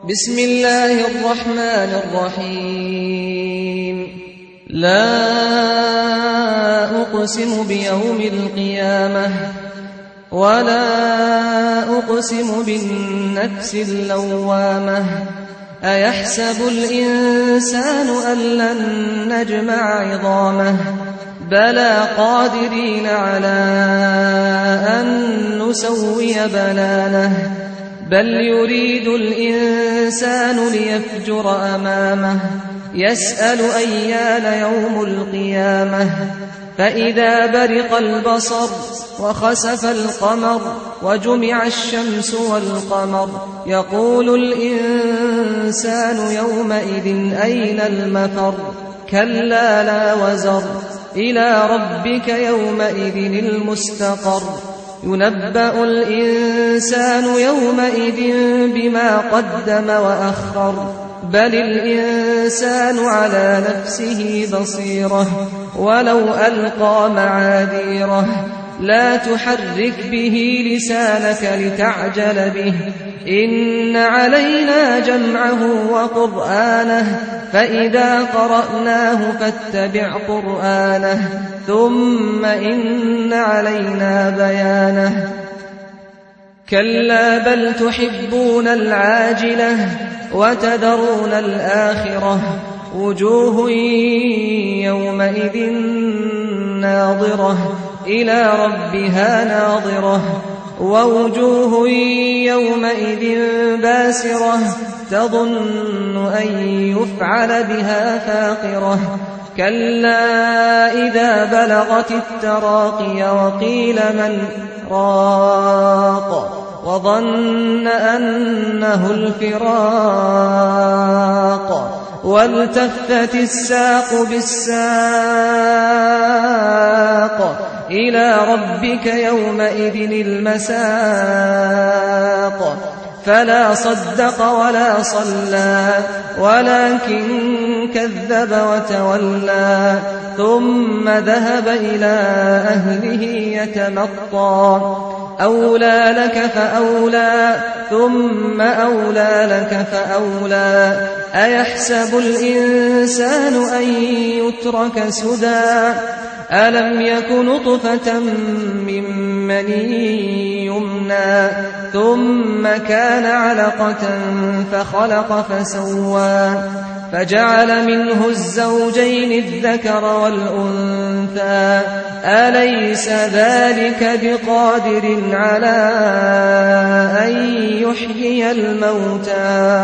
بسم الله الرحمن الرحيم لا أقسم بيوم القيامة ولا أقسم بالنفس اللوامة أيحسب الإنسان أن لن نجمع عظامه بلى قادرين على أن نسوي بنانه بل يريد الإنسان ليفجر أمامه يسأل أيان يوم القيامة فإذا برق البصر وخسف القمر وجمع الشمس والقمر يقول الإنسان يومئذ أين المفر كلا لا وزر إلى ربك يومئذ المستقر ينبأ الإنسان يومئذ بما قدم وأخر بل الإنسان على نفسه بصيرة ولو ألقى معاذيره لا تحرك به لسانك لتعجل به إن علينا جمعه وقرآنه فإذا قرأناه فاتبع قرآنه ثم إن علينا بيانه كلا بل تحبون العاجلة وتذرون الآخرة وجوه يومئذ ناظرة إلى ربها ناظرة ووجوه يومئذ باسرة تظن أن يفعل بها فاقرة كلا إذا بلغت التراقي وقيل من راق وظن أنه الفراق والتفت الساق بالساق إلى ربك يومئذ المساق فلا صدق ولا صلى ولكن كذب وتولى ثم ذهب إلى أهله يتمطى أولى لك فأولى ثم أولى لك فأولى أيحسب الإنسان أن يترك سدى ألم يك نطفة من مني يمنى ثم كان علقة فخلق فسوى فجعل منه الزوجين الذكر والأنثى أليس ذلك بقادر على أن يحيي الموتى